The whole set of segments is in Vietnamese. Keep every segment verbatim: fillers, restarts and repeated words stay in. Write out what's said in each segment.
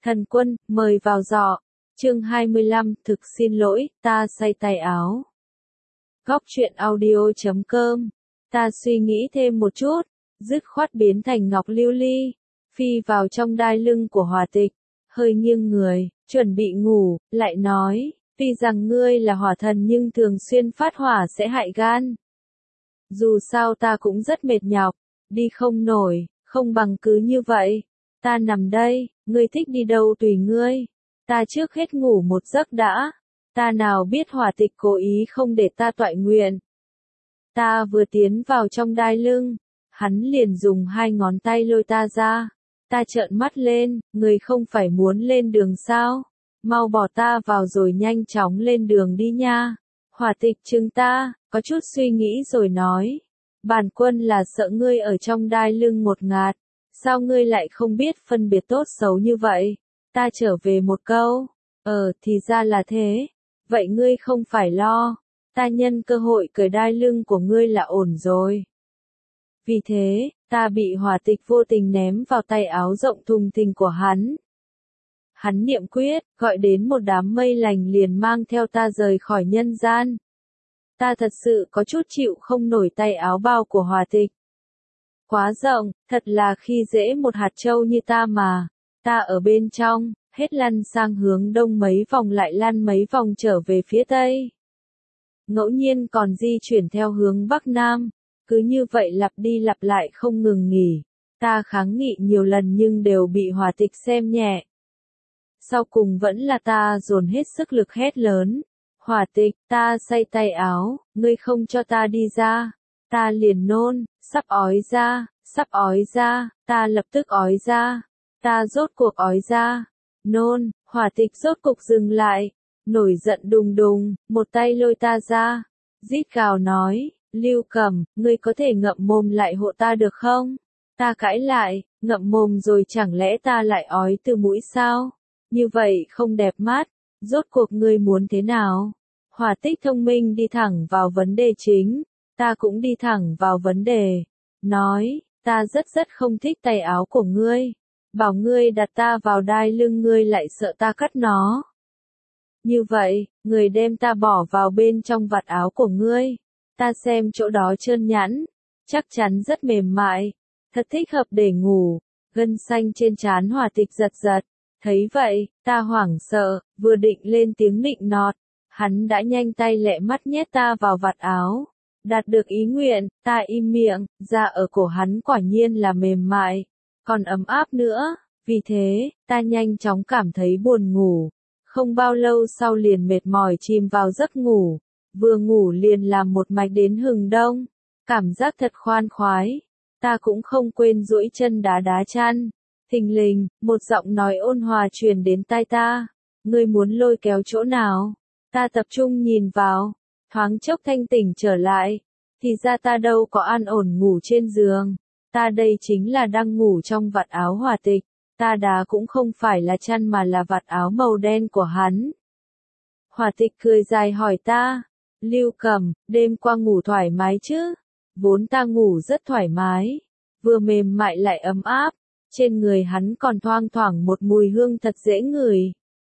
Thần Quân, mời vào giỏ. Chương hai mươi lăm, thực xin lỗi, ta say tay áo. Góc truyện audio chấm com. Ta suy nghĩ thêm một chút, dứt khoát biến thành ngọc lưu ly, phi vào trong đai lưng của Hỏa Tịch, hơi nghiêng người, chuẩn bị ngủ, lại nói, tuy rằng ngươi là hỏa thần nhưng thường xuyên phát hỏa sẽ hại gan. Dù sao ta cũng rất mệt nhọc, đi không nổi, không bằng cứ như vậy. Ta nằm đây, ngươi thích đi đâu tùy ngươi. Ta trước hết ngủ một giấc đã. Ta nào biết Hỏa Tịch cố ý không để ta toại nguyện. Ta vừa tiến vào trong đai lưng, hắn liền dùng hai ngón tay lôi ta ra. Ta trợn mắt lên, ngươi không phải muốn lên đường sao? Mau bỏ ta vào rồi nhanh chóng lên đường đi nha. Hỏa Tịch trừng ta, có chút suy nghĩ rồi nói. Bản quân là sợ ngươi ở trong đai lưng ngột ngạt. Sao ngươi lại không biết phân biệt tốt xấu như vậy? Ta trở về một câu. Ờ, thì ra là thế. Vậy ngươi không phải lo. Ta nhân cơ hội cởi đai lưng của ngươi là ổn rồi. Vì thế, ta bị Hỏa Tịch vô tình ném vào tay áo rộng thùng thình của hắn. Hắn niệm quyết, gọi đến một đám mây lành liền mang theo ta rời khỏi nhân gian. Ta thật sự có chút chịu không nổi tay áo bao của Hỏa Tịch. Quá rộng, thật là khi dễ một hạt châu như ta mà. Ta ở bên trong, hết lăn sang hướng đông mấy vòng lại lăn mấy vòng trở về phía tây. Ngẫu nhiên còn di chuyển theo hướng bắc nam, cứ như vậy lặp đi lặp lại không ngừng nghỉ. Ta kháng nghị nhiều lần nhưng đều bị Hỏa Tịch xem nhẹ. Sau cùng vẫn là ta dồn hết sức lực hét lớn. Hỏa Tịch, ta say tay áo, ngươi không cho ta đi ra. Ta liền nôn, sắp ói ra, sắp ói ra, ta lập tức ói ra. Ta rốt cuộc ói ra. Nôn, Hỏa Tịch rốt cục dừng lại. Nổi giận đùng đùng, một tay lôi ta ra. Rít gào nói, Lưu Cầm, ngươi có thể ngậm mồm lại hộ ta được không? Ta cãi lại, ngậm mồm rồi chẳng lẽ ta lại ói từ mũi sao? Như vậy không đẹp mắt. Rốt cuộc ngươi muốn thế nào? Hỏa Tịch thông minh đi thẳng vào vấn đề chính. Ta cũng đi thẳng vào vấn đề. Nói, ta rất rất không thích tay áo của ngươi. Bảo ngươi đặt ta vào đai lưng ngươi lại sợ ta cắt nó. Như vậy, ngươi đem ta bỏ vào bên trong vạt áo của ngươi. Ta xem chỗ đó trơn nhẵn, chắc chắn rất mềm mại, thật thích hợp để ngủ. Gân xanh trên trán Hỏa Tịch giật giật. Thấy vậy, ta hoảng sợ, vừa định lên tiếng nịnh nọt. Hắn đã nhanh tay lẹ mắt nhét ta vào vạt áo. Đạt được ý nguyện, ta im miệng, da ở cổ hắn quả nhiên là mềm mại, còn ấm áp nữa. Vì thế, ta nhanh chóng cảm thấy buồn ngủ. Không bao lâu sau liền mệt mỏi chìm vào giấc ngủ. Vừa ngủ liền làm một mạch đến hừng đông. Cảm giác thật khoan khoái. Ta cũng không quên duỗi chân đá đá chăn. Thình lình, một giọng nói ôn hòa truyền đến tai ta. Ngươi muốn lôi kéo chỗ nào? Ta tập trung nhìn vào. Thoáng chốc thanh tỉnh trở lại. Thì ra ta đâu có an ổn ngủ trên giường. Ta đây chính là đang ngủ trong vạt áo Hỏa Tịch. Ta đá cũng không phải là chăn mà là vạt áo màu đen của hắn. Hỏa Tịch cười dài hỏi ta. Lưu Cầm, đêm qua ngủ thoải mái chứ? Vốn ta ngủ rất thoải mái. Vừa mềm mại lại ấm áp. Trên người hắn còn thoang thoảng một mùi hương thật dễ ngửi.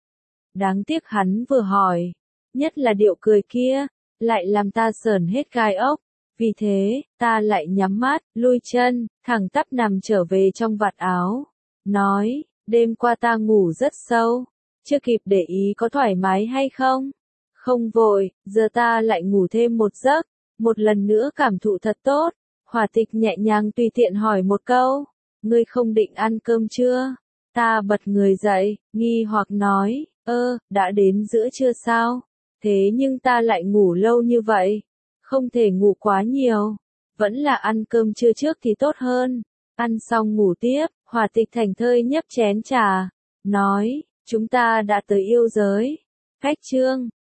Đáng tiếc hắn vừa hỏi. Nhất là điệu cười kia. Lại làm ta sởn hết gai ốc. Vì thế, ta lại nhắm mắt, lui chân, thẳng tắp nằm trở về trong vạt áo. Nói, đêm qua ta ngủ rất sâu. Chưa kịp để ý có thoải mái hay không? Không vội, giờ ta lại ngủ thêm một giấc. Một lần nữa cảm thụ thật tốt. Hỏa Tịch nhẹ nhàng tùy tiện hỏi một câu. Ngươi không định ăn cơm chưa? Ta bật người dậy, nghi hoặc nói, ơ, đã đến giữa trưa sao? Thế nhưng ta lại ngủ lâu như vậy. Không thể ngủ quá nhiều. Vẫn là ăn cơm trưa trước thì tốt hơn. Ăn xong ngủ tiếp, Hỏa Tịch thành thơi nhấp chén trà. Nói, chúng ta đã tới yêu giới. Cách chương.